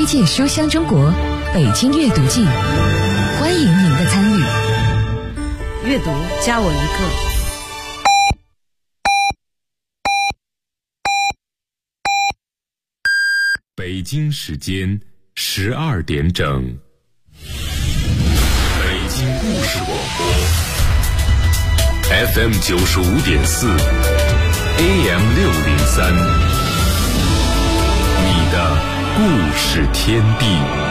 届书香中国北京阅读季，欢迎您的参与。 阅读加我一个。 北京时间12点整，北京故事广播 FM 95.4 AM 603，你的故事天地。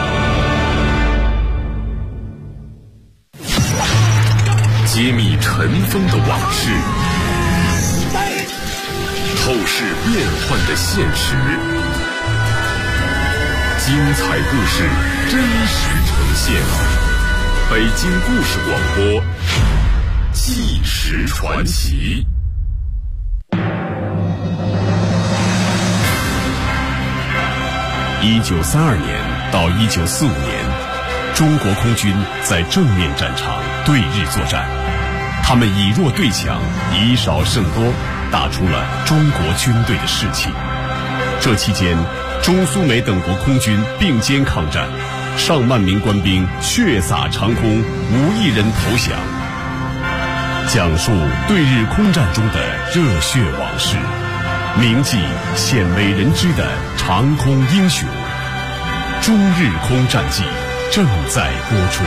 揭秘尘封的往事，透视变幻的现实，精彩故事真实呈现。北京故事广播，纪实传奇。1932年到1945年，中国空军在正面战场对日作战，他们以弱对强，以少胜多，打出了中国军队的士气。这期间，中苏美等国空军并肩抗战，上万名官兵血洒长空，无一人投降。讲述对日空战中的热血往事，铭记鲜为人知的长空英雄。中日空战记正在播出。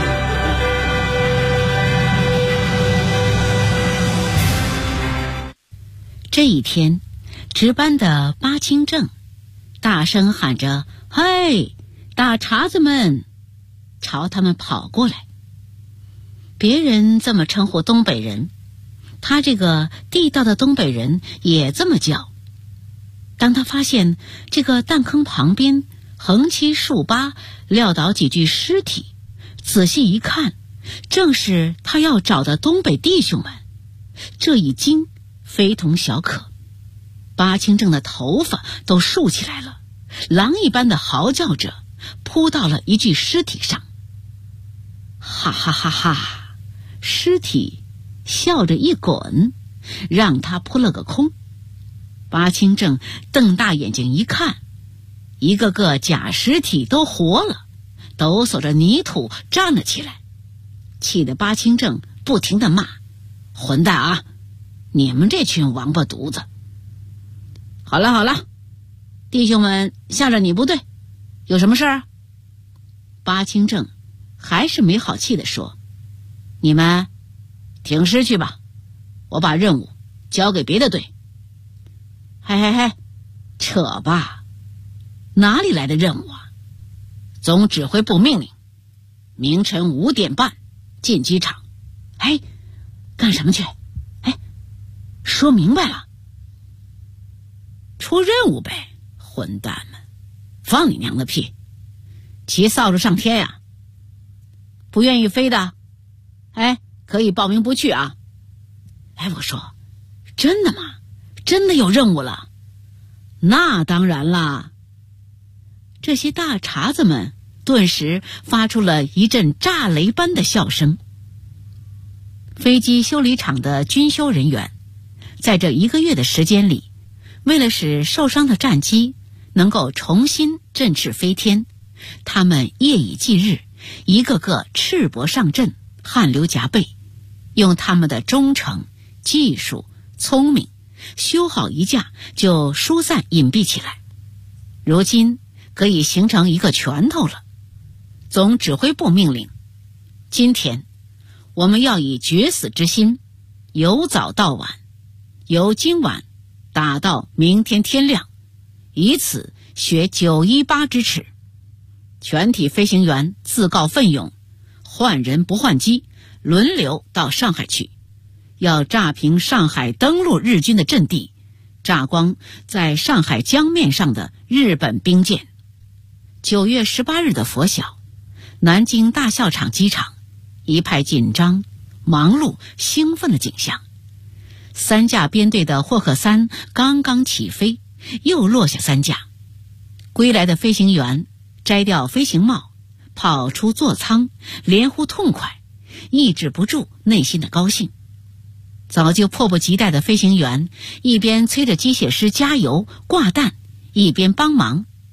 这一天，值班的巴清正大声喊着：“嘿，大碴子们！”朝他们跑过来。别人这么称呼东北人，他这个地道的东北人也这么叫。当他发现这个弹坑旁边横七竖八撂倒几具尸体，仔细一看，正是他要找的东北弟兄们，这一惊非同小可。巴清正的头发都竖起来了，狼一般的嚎叫着扑到了一具尸体上。哈哈哈哈，尸体笑着一滚，让他扑了个空。巴清正瞪大眼睛一看，一个个假尸体都活了，抖擞着泥土站了起来，气得巴清正不停地骂：“混蛋啊！你们这群王八犊子！”好了好了，弟兄们向着你不对，有什么事儿？巴清正还是没好气地说：“你们挺尸去吧，我把任务交给别的队。”嘿嘿嘿，扯吧，哪里来的任务啊？总指挥部命令，明晨5点半进机场。哎，干什么去？哎，说明白了。出任务呗，混蛋们，放你娘的屁！骑扫帚上天呀！不愿意飞的，哎，可以报名不去啊。哎，我说，真的吗？真的有任务了？那当然啦！这些大碴子们顿时发出了一阵炸雷般的笑声。飞机修理厂的军修人员在这1个月的时间里，为了使受伤的战机能够重新振翅飞天，他们夜以继日，一个个赤膊上阵，汗流浃背，用他们的忠诚、技术、聪明，修好一架就疏散隐蔽起来。如今可以形成一个拳头了。总指挥部命令，今天我们要以决死之心，由早到晚，由今晚打到明天天亮，以此学918之耻。全体飞行员自告奋勇，换人不换机，轮流到上海去，要炸平上海登陆日军的阵地，炸光在上海江面上的日本兵舰。9月18日的拂晓，南京大校场机场一派紧张、忙碌、兴奋的景象。3架编队的霍克3刚刚起飞，又落下3架。归来的飞行员摘掉飞行帽，跑出座舱，连呼痛快，抑制不住内心的高兴。早就迫不及待的飞行员一边催着机械师加油挂弹，一边帮忙。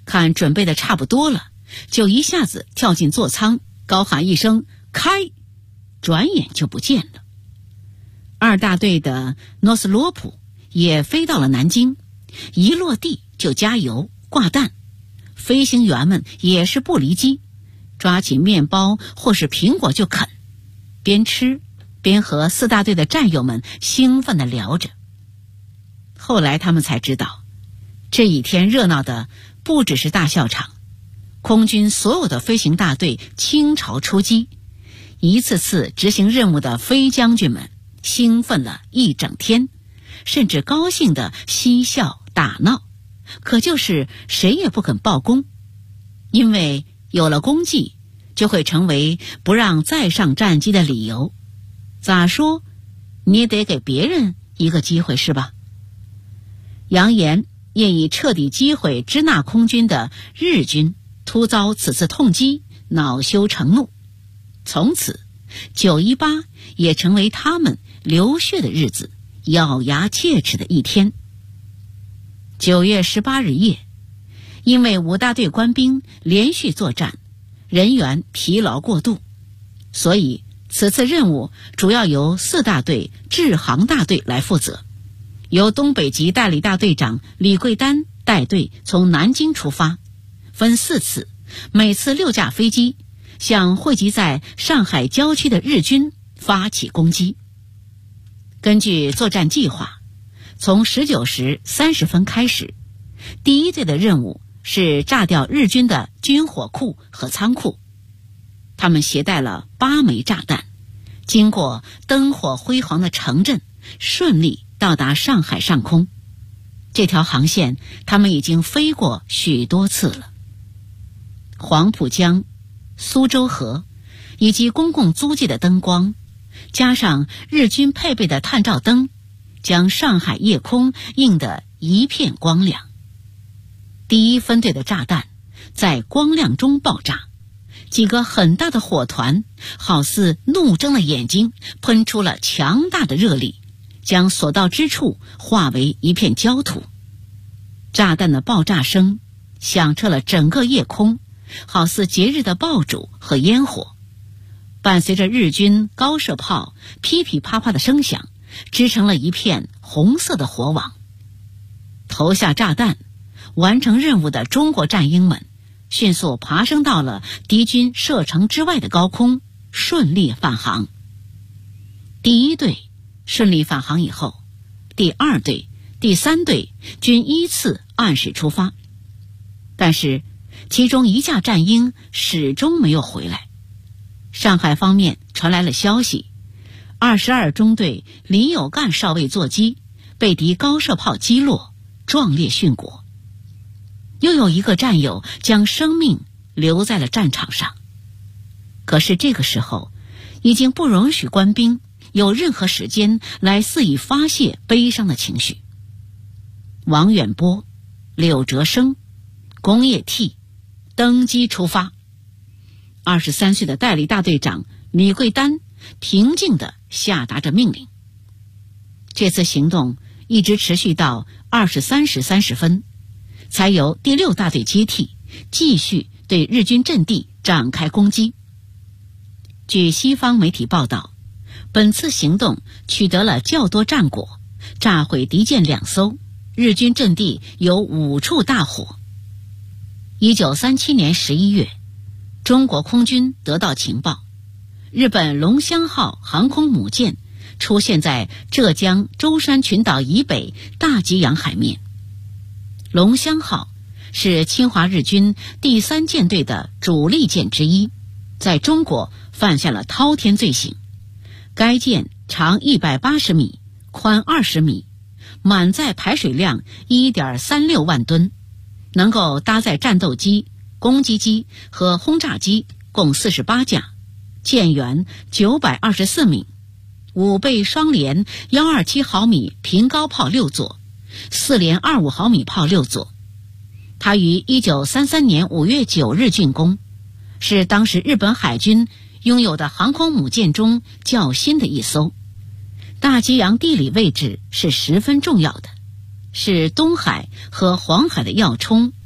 看准备的差不多了，就一下子跳进座舱，高喊一声开，转眼就不见了。2大队的诺斯罗普也飞到了南京，一落地就加油挂弹，飞行员们也是不离机，抓起面包或是苹果就啃，边吃边和4大队的战友们兴奋地聊着。后来他们才知道，这一天热闹的不只是大校场，空军所有的飞行大队倾巢出击，一次次执行任务的飞将军们兴奋了一整天，甚至高兴地嬉笑打闹，可就是谁也不肯报功，因为有了功绩就会成为不让再上战机的理由。咋说你也得给别人一个机会是吧？扬言业已彻底击毁支那空军的日军突遭此次痛击，恼羞成怒，从此918也成为他们流血的日子，咬牙切齿的一天。9月18日夜，因为5大队官兵连续作战，人员疲劳过度，所以此次任务主要由4大队制航大队来负责，由东北籍代理大队长李桂丹带队从南京出发，分4次，每次6架飞机，向汇集在上海郊区的日军发起攻击。根据作战计划，从19时30分开始，第1队的任务是炸掉日军的军火库和仓库。他们携带了8枚炸弹，经过灯火辉煌的城镇，顺利到达上海上空。这条航线他们已经飞过许多次了。黄浦江、苏州河以及公共租界的灯光，加上日军配备的探照灯，将上海夜空映得一片光亮。第1分队的炸弹在光亮中爆炸，几个很大的火团好似怒睁的眼睛，喷出了强大的热力，将所到之处化为一片焦土。炸弹的爆炸声响彻了整个夜空，好似节日的爆竹和烟火，伴随着日军高射炮噼噼啪啪的声响，织成了一片红色的火网。投下炸弹完成任务的中国战鹰们迅速爬升到了敌军射程之外的高空，顺利返航。第1队顺利返航以后，第2队、第3队均依次按时出发，但是其中1架战鹰始终没有回来。上海方面传来了消息，22中队李有干少尉座机被敌高射炮击落，壮烈殉国。又有一个战友将生命留在了战场上。可是这个时候已经不容许官兵有任何时间来肆意发泄悲伤的情绪。王远波、柳哲生、龚业替登机出发。23岁的代理大队长李桂丹平静地下达着命令。这次行动一直持续到23时30分，才由第6大队接替，继续对日军阵地展开攻击。据西方媒体报道，本次行动取得了较多战果，炸毁敌舰2艘，日军阵地有5处大火。1937年11月，中国空军得到情报，日本龙香号航空母舰出现在浙江舟山群岛以北大吉洋海面。龙香号是侵华日军第3舰队的主力舰之一，在中国犯下了滔天罪行。该舰长180米，宽20米，满载排水量 1.36 万吨，能够搭载战斗机、攻击机和轰炸机共48架，舰员924名，5倍双联127毫米平高炮6座，4连25毫米炮6座。它于1933年5月9日竣工，是当时日本海军拥有的航空母舰中较新的一艘。大吉洋地理位置是十分重要的，是东海和黄海的要冲，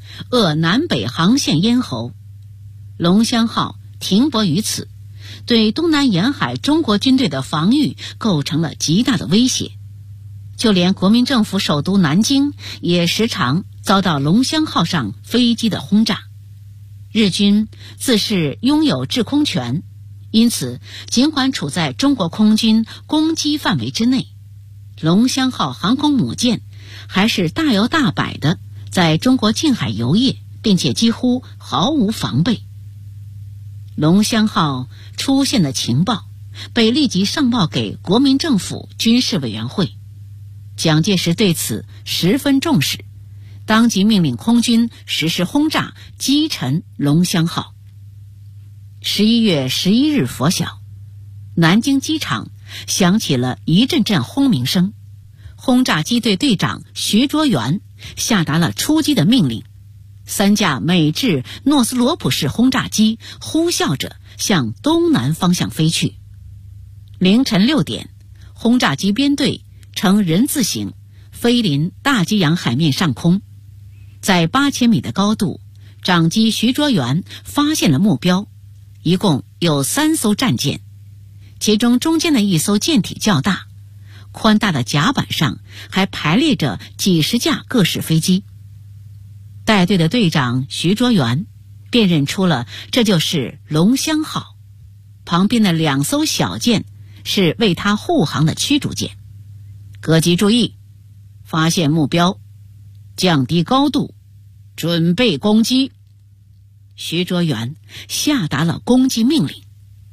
扼南北航线咽喉。龙香号停泊于此，对东南沿海中国军队的防御构成了极大的威胁。就连国民政府首都南京也时常遭到龙香号上飞机的轰炸。日军自是拥有制空权，因此尽管处在中国空军攻击范围之内，龙香号航空母舰还是大摇大摆地在中国近海游曳，并且几乎毫无防备。龙香号出现的情报被立即上报给国民政府军事委员会，蒋介石对此十分重视，当即命令空军实施轰炸，击沉龙香号。11月11日拂晓，南京机场响起了一阵阵轰鸣声，轰炸机队队长徐卓元下达了出击的命令。3架美制诺斯罗普式轰炸机呼啸着向东南方向飞去。凌晨6点，轰炸机编队呈人字形飞临大西洋海面上空，在8000米的高度，长机徐卓元发现了目标，一共有3艘战舰，其中中间的一艘舰体较大，宽大的甲板上还排列着几十架各式飞机。带队的队长徐卓元辨认出了这就是龙香号，旁边的2艘小舰是为他护航的驱逐舰。各级注意，发现目标，降低高度，准备攻击。徐卓元下达了攻击命令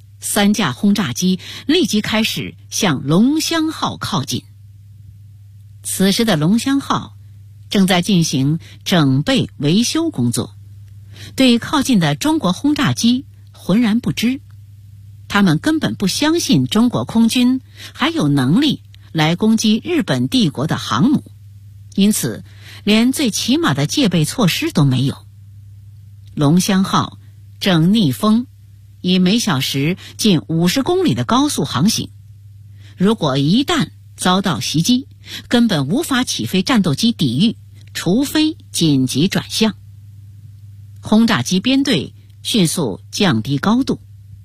，3架轰炸机立即开始向龙香号靠近。此时的龙香号正在进行整备维修工作，对靠近的中国轰炸机浑然不知，他们根本不相信中国空军还有能力来攻击日本帝国的航母，因此连最起码的戒备措施都没有。龙香号正逆风，以每小时近50公里的高速航行，如果一旦遭到袭击，根本无法起飞战斗机抵御，除非紧急转向。轰炸机编队迅速降低高度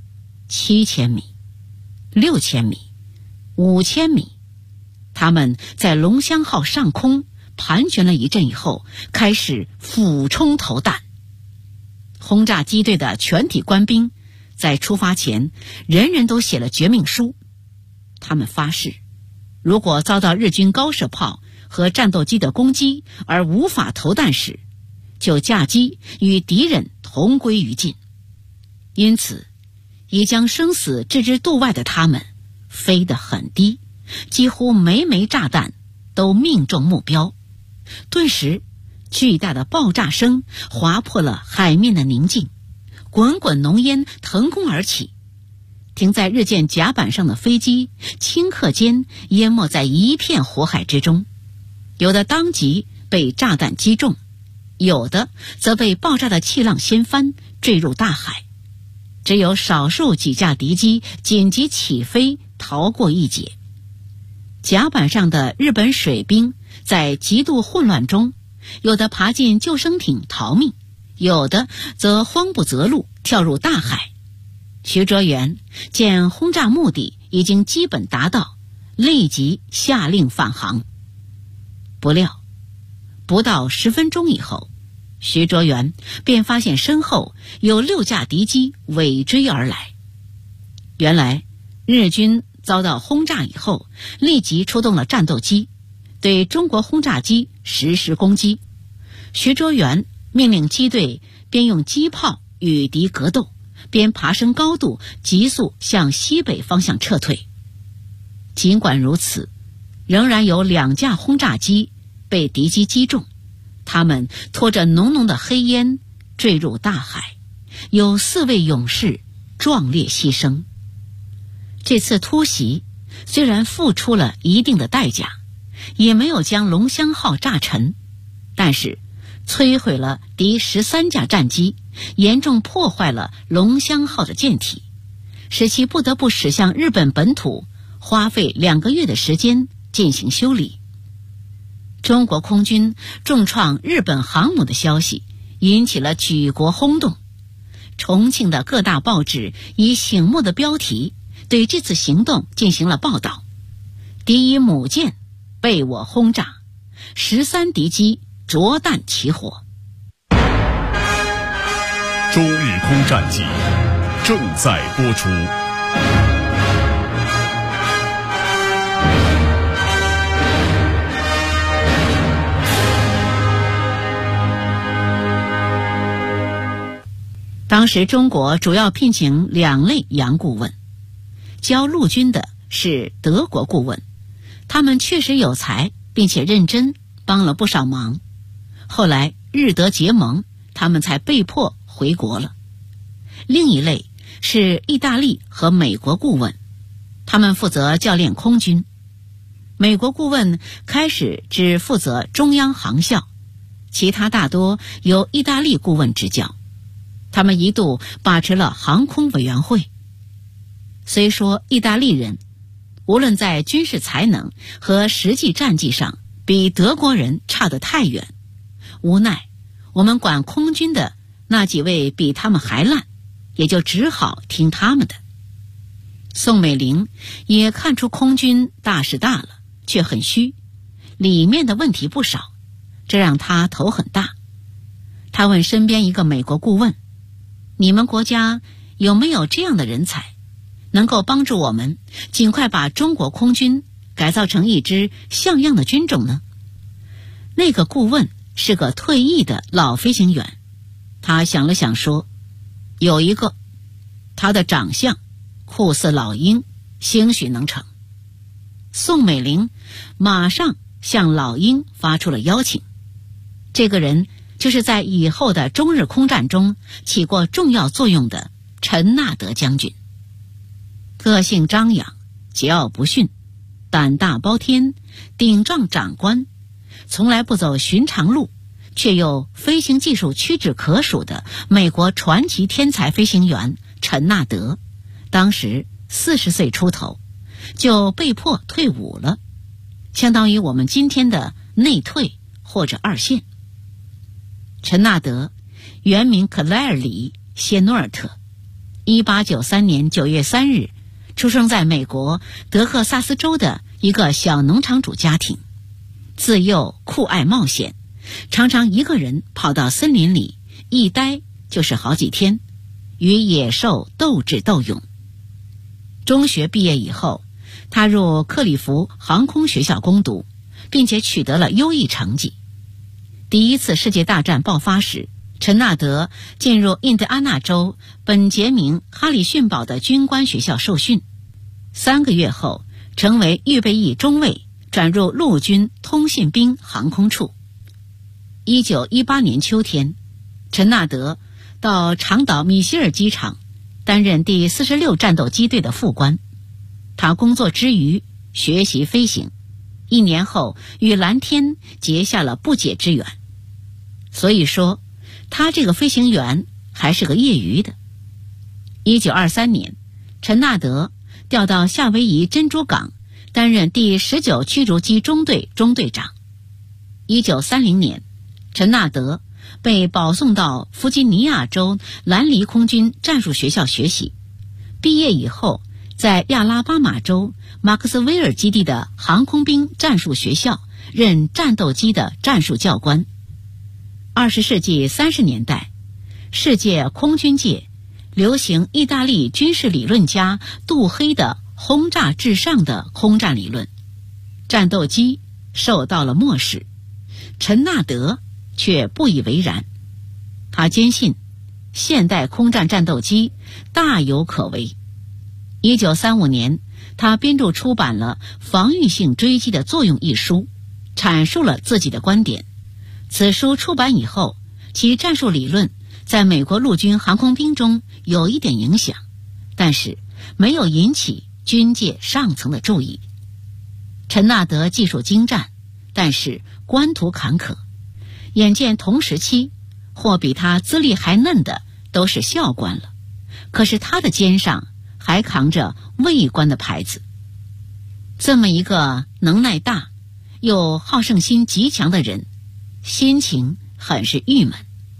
，7000米、6000米、5000米，他们在龙香号上空盘旋了一阵以后，开始俯冲投弹。轰炸机队的全体官兵在出发前人人都写了绝命书，他们发誓，如果遭到日军高射炮和战斗机的攻击而无法投弹时，就驾机与敌人同归于尽。因此，已将生死置之度外的他们飞得很低，几乎每枚炸弹都命中目标。顿时，巨大的爆炸声划破了海面的宁静，滚滚浓烟腾空而起，停在日舰甲板上的飞机顷刻间淹没在一片火海之中，有的当即被炸弹击中，有的则被爆炸的气浪掀翻，坠入大海。只有少数几架敌机紧急起飞，逃过一劫。甲板上的日本水兵在极度混乱中，有的爬进救生艇逃命，有的则慌不择路跳入大海。徐卓元见轰炸目的已经基本达到，立即下令返航。不料不到10分钟以后，徐卓元便发现身后有6架敌机尾追而来。原来日军遭到轰炸以后，立即出动了战斗机，对中国轰炸机实施攻击。徐卓元命令机队边用机炮与敌格斗，边爬升高度，急速向西北方向撤退。尽管如此，仍然有2架轰炸机被敌机击中，他们拖着浓浓的黑烟坠入大海，有4位勇士壮烈牺牲。这次突袭虽然付出了一定的代价，也没有将龙香号炸沉，但是摧毁了敌13架战机，严重破坏了龙香号的舰体，使其不得不驶向日本本土，花费2个月的时间进行修理。中国空军重创日本航母的消息引起了举国轰动。重庆的各大报纸以醒目的标题对这次行动进行了报道：敌以母舰被我轰炸，13敌机着弹起火。 中日空战记正在播出。 当时中国主要聘请2类洋顾问，教陆军的是德国顾问，他们确实有才，并且认真，帮了不少忙。后来日德结盟，他们才被迫回国了。另一类是意大利和美国顾问，他们负责教练空军。美国顾问开始只负责中央航校，其他大多由意大利顾问执教。他们一度把持了航空委员会。虽说意大利人无论在军事才能和实际战绩上比德国人差得太远，无奈我们管空军的那几位比他们还烂，也就只好听他们的。宋美龄也看出空军大是大了，却很虚，里面的问题不少，这让他头很大。他问身边一个美国顾问，你们国家有没有这样的人才，能够帮助我们尽快把中国空军改造成一支像样的军种呢？那个顾问是个退役的老飞行员，他想了想说，有一个，他的长相酷似老鹰，兴许能成。宋美龄马上向老鹰发出了邀请。这个人就是在以后的中日空战中起过重要作用的陈纳德将军。个性张扬，桀骜不驯，胆大包天，顶撞长官，从来不走寻常路，却又飞行技术屈指可数的美国传奇天才飞行员陈纳德，当时40岁出头，就被迫退伍了，相当于我们今天的内退或者2线。陈纳德原名克莱尔里·谢诺尔特，1893年9月3日出生在美国德克萨斯州的一个小农场主家庭。自幼酷爱冒险，常常一个人跑到森林里，一待就是好几天，与野兽斗智斗勇。中学毕业以后，他入克里夫航空学校攻读，并且取得了优异成绩。第一次世界大战爆发时，陈纳德进入印第安纳州本杰明·哈里逊堡的军官学校受训，3个月后成为预备役中尉，转入陆军通信兵航空处。1918年秋天，陈纳德到长岛米歇尔机场担任第46战斗机队的副官。他工作之余学习飞行，1年后与蓝天结下了不解之缘。所以说他这个飞行员还是个业余的。1923年，陈纳德调到夏威夷珍珠港担任第19驱逐机中队中队长。1930年，陈纳德被保送到弗吉尼亚州兰黎空军战术学校学习，毕业以后在亚拉巴马州马克斯威尔基地的航空兵战术学校任战斗机的战术教官。20世纪30年代，世界空军界流行意大利军事理论家杜黑的轰炸至上的空战理论，战斗机受到了漠视，陈纳德却不以为然。他坚信现代空战战斗机大有可为。1935年，他编著出版了《防御性追击的作用》一书，阐述了自己的观点。此书出版以后，其战术理论在美国陆军航空兵中有一点影响，但是没有引起军界上层的注意。陈纳德技术精湛，但是官途坎坷，眼见同时期或比他资历还嫩的都是校官了，可是他的肩上还扛着尉官的牌子。这么一个能耐大又好胜心极强的人，心情很是郁闷。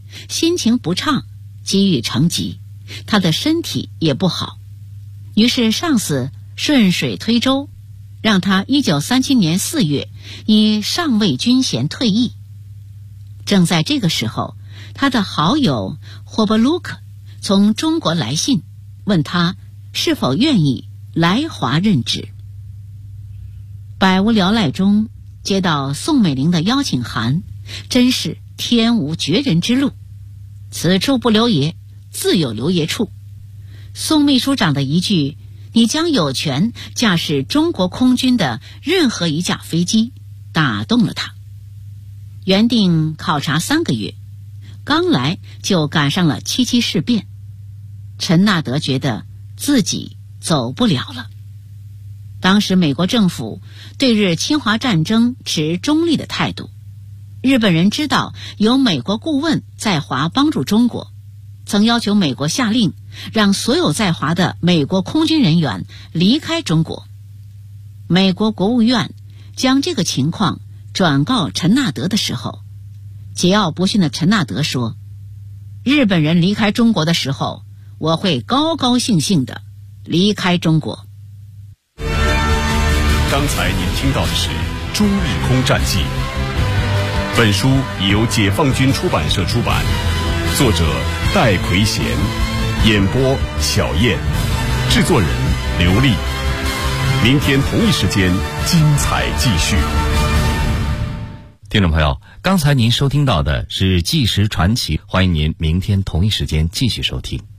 心情不畅，积郁成疾，他的身体也不好。于是上司顺水推舟，让他1937年4月以上尉军衔退役。正在这个时候，他的好友霍伯鲁克从中国来信，问他是否愿意来华任职。百无聊赖中接到宋美龄的邀请函，真是天无绝人之路，此处不留爷，自有留爷处。宋秘书长的一句你将有权驾驶中国空军的任何一架飞机打动了他。原定考察3个月，刚来就赶上了77事变。陈纳德觉得自己走不了了。当时美国政府对日侵华战争持中立的态度，日本人知道有美国顾问在华帮助中国，曾要求美国下令让所有在华的美国空军人员离开中国。美国国务院将这个情况转告陈纳德的时候，桀骜不驯的陈纳德说，日本人离开中国的时候，我会高高兴兴地离开中国。 刚才您听到的是《中日空战记》，本书由解放军出版社出版，作者戴奎贤，演播小燕，制作人刘丽。明天同一时间精彩继续。 听众朋友，刚才您收听到的是《纪实传奇》，欢迎您明天同一时间继续收听。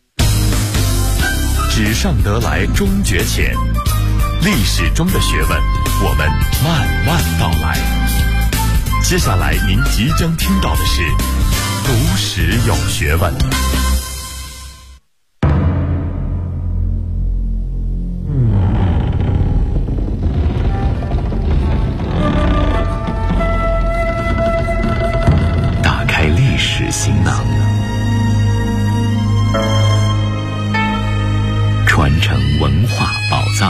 纸上得来终觉浅，历史中的学问，我们慢慢道来。接下来您即将听到的是读史有学问。打开历史行囊，传承文化宝藏。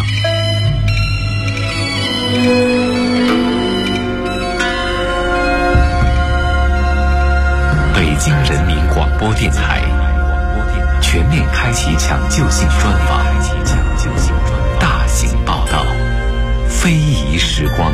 北京人民广播电台全面开启抢救性专访，大型报道，非遗时光。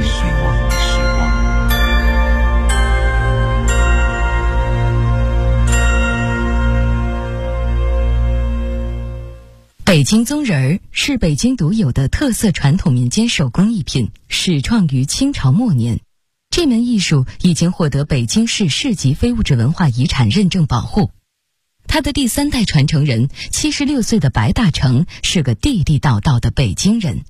北京棕人儿是北京独有的特色传统民间手工艺品，始创于清朝末年。这门艺术已经获得北京市市级非物质文化遗产认证保护。他的第3代传承人76岁的白大成是个地地道道的北京人。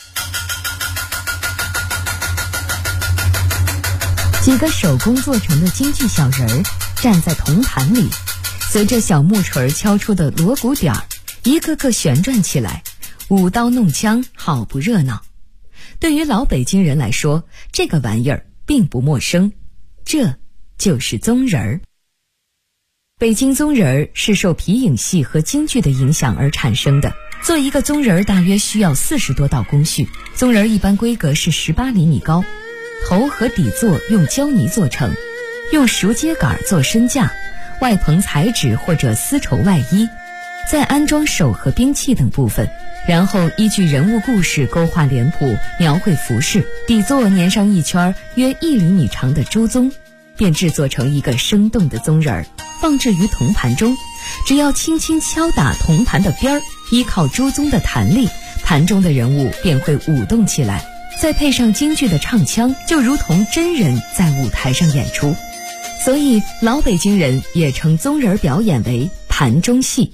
几个手工做成的京剧小人儿站在铜盘里，随着小木锤敲出的锣鼓点儿，一个个旋转起来，舞刀弄枪，好不热闹。对于老北京人来说，这个玩意儿并不陌生，这就是棕人儿。北京棕人儿是受皮影戏和京剧的影响而产生的。做一个棕人儿大约需要40多道工序。棕人儿一般规格是18厘米高，头和底座用胶泥做成，用熟秸秆做身架，外棚彩纸或者丝绸外衣，再安装手和兵器等部分，然后依据人物故事勾画脸谱，描绘服饰，底座粘上一圈约1厘米长的猪鬃，便制作成一个生动的棕人儿，放置于铜盘中。只要轻轻敲打铜盘的边儿，依靠猪鬃的弹力，盘中的人物便会舞动起来，再配上京剧的唱腔，就如同真人在舞台上演出。所以老北京人也称棕人表演为盘中戏。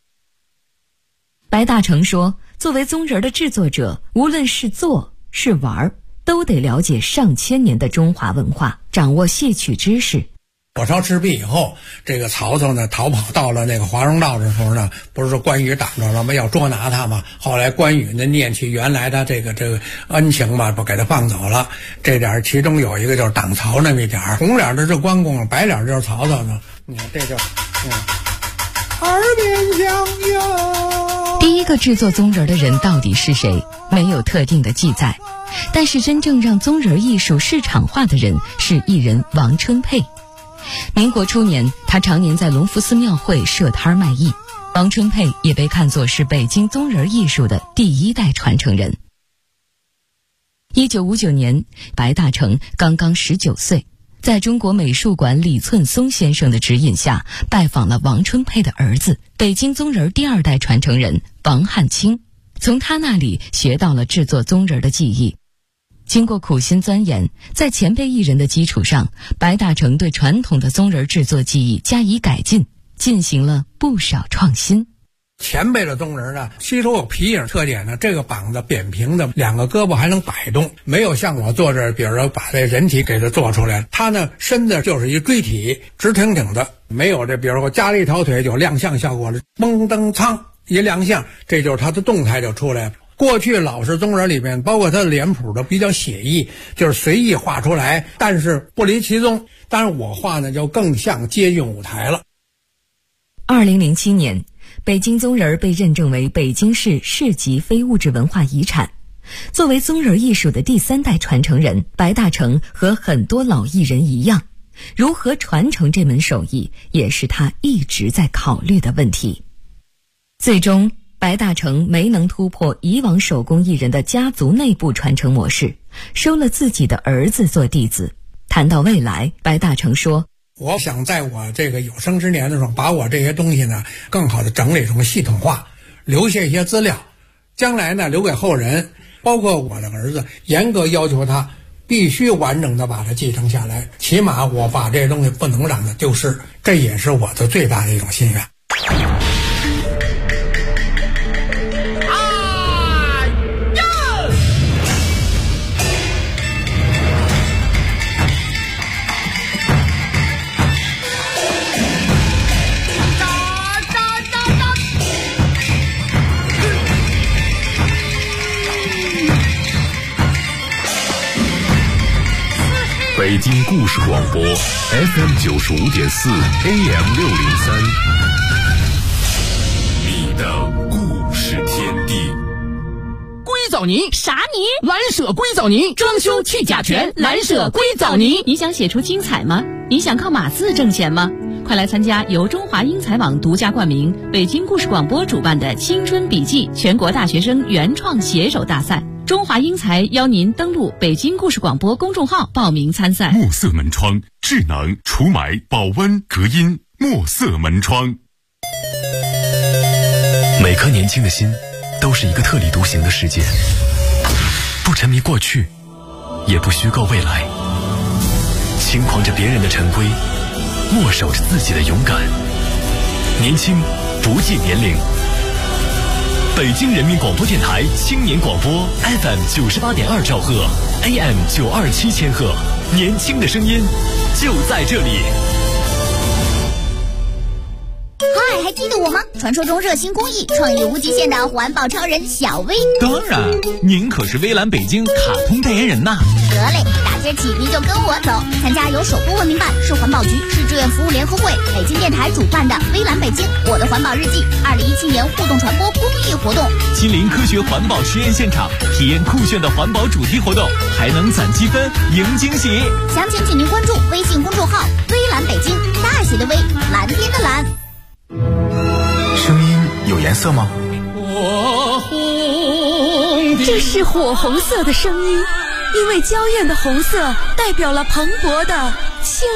白大成说，作为棕人的制作者，无论是做是玩，都得了解上千年的中华文化，掌握戏曲知识。 火烧赤壁以后，这个曹操呢逃跑到了那个华容道的时候呢，不是说关羽挡着了吗？要捉拿他嘛。后来关羽呢念起原来的这个恩情嘛，不给他放走了。这点其中有一个就是挡曹那么一点，红脸的是关公，白脸就是曹操呢。你看这就耳边相拥。 第一个制作棕人的人到底是谁？没有特定的记载，但是真正让棕人艺术市场化的人是艺人王春佩。 民国初年，他常年在隆福寺庙会设摊卖艺。王春佩也被看作是北京宗人艺术的第一代传承人。1959年，白大成刚刚19岁，在中国美术馆李寸松先生的指引下，拜访了王春佩的儿子，北京宗人第2代传承人王汉卿，从他那里学到了制作宗人的技艺。经过苦心钻研，在前辈艺人的基础上，白大成对传统的宗人制作技艺加以改进，进行了不少创新。 前辈的宗人呢，吸收有皮影特点呢，这个膀子扁平的，2个胳膊还能摆动，没有像我做这，比如说把这人体给它做出来。他呢，身子就是一锥体，直挺挺的，没有这，比如说加了一条腿就亮相效果了，嘣噔噌一亮相，这就是他的动态就出来了。过去老式宗人里面，包括他的脸谱都比较写意，就是随意画出来，但是不离其宗。但是我画呢，就更像接近舞台了。 2007年，北京宗人被认证为北京市市级非物质文化遗产。作为宗人艺术的第3代传承人，白大成和很多老艺人一样，如何传承这门手艺，也是他一直在考虑的问题。最终，白大成没能突破以往手工艺人的家族内部传承模式，收了自己的儿子做弟子。谈到未来，白大成说， 我想在我这个有生之年的时候，把我这些东西呢，更好的整理成系统化，留下一些资料，将来呢留给后人，包括我的儿子，严格要求他必须完整的把它继承下来，起码我把这些东西不能让它丢失，这也是我的最大的一种心愿。 北京故事广播 FM95.4 AM603， 你的故事天地。 硅藻泥啥泥？ 蓝舍硅藻泥，装修去甲醛，蓝舍硅藻泥。 你想写出精彩吗？你想靠码字挣钱吗？快来参加由中华英才网独家冠名、北京故事广播主办的青春笔记全国大学生原创写手大赛。中华英才邀您登录北京故事广播公众号报名参赛。 墨色门窗，智能除霾、保温、隔音。墨色门窗。 每颗年轻的心，都是一个特立独行的世界，不沉迷过去，也不虚构未来，轻狂着别人的陈规，握手着自己的勇敢。年轻不计年龄。北京人民广播电台青年广播 FM98.2 兆赫 AM927 千赫，年轻的声音就在这里。 嗨，还记得我吗？传说中热心公益、创意无极限的环保超人小薇。 当然，您可是微蓝北京卡通代言人呐。 得嘞，大街起您就跟我走，参加由首都文明办、市环保局、市志愿服务联合会、北京电台主办的微蓝北京我的环保日记2017年互动传播公益活动， 亲临科学环保实验现场，体验酷炫的环保主题活动，还能攒积分赢惊喜。 详情请您关注微信公众号微蓝北京，大写的微，蓝天的蓝。 声音有颜色吗？ 这是火红色的声音，因为娇艳的红色代表了蓬勃的青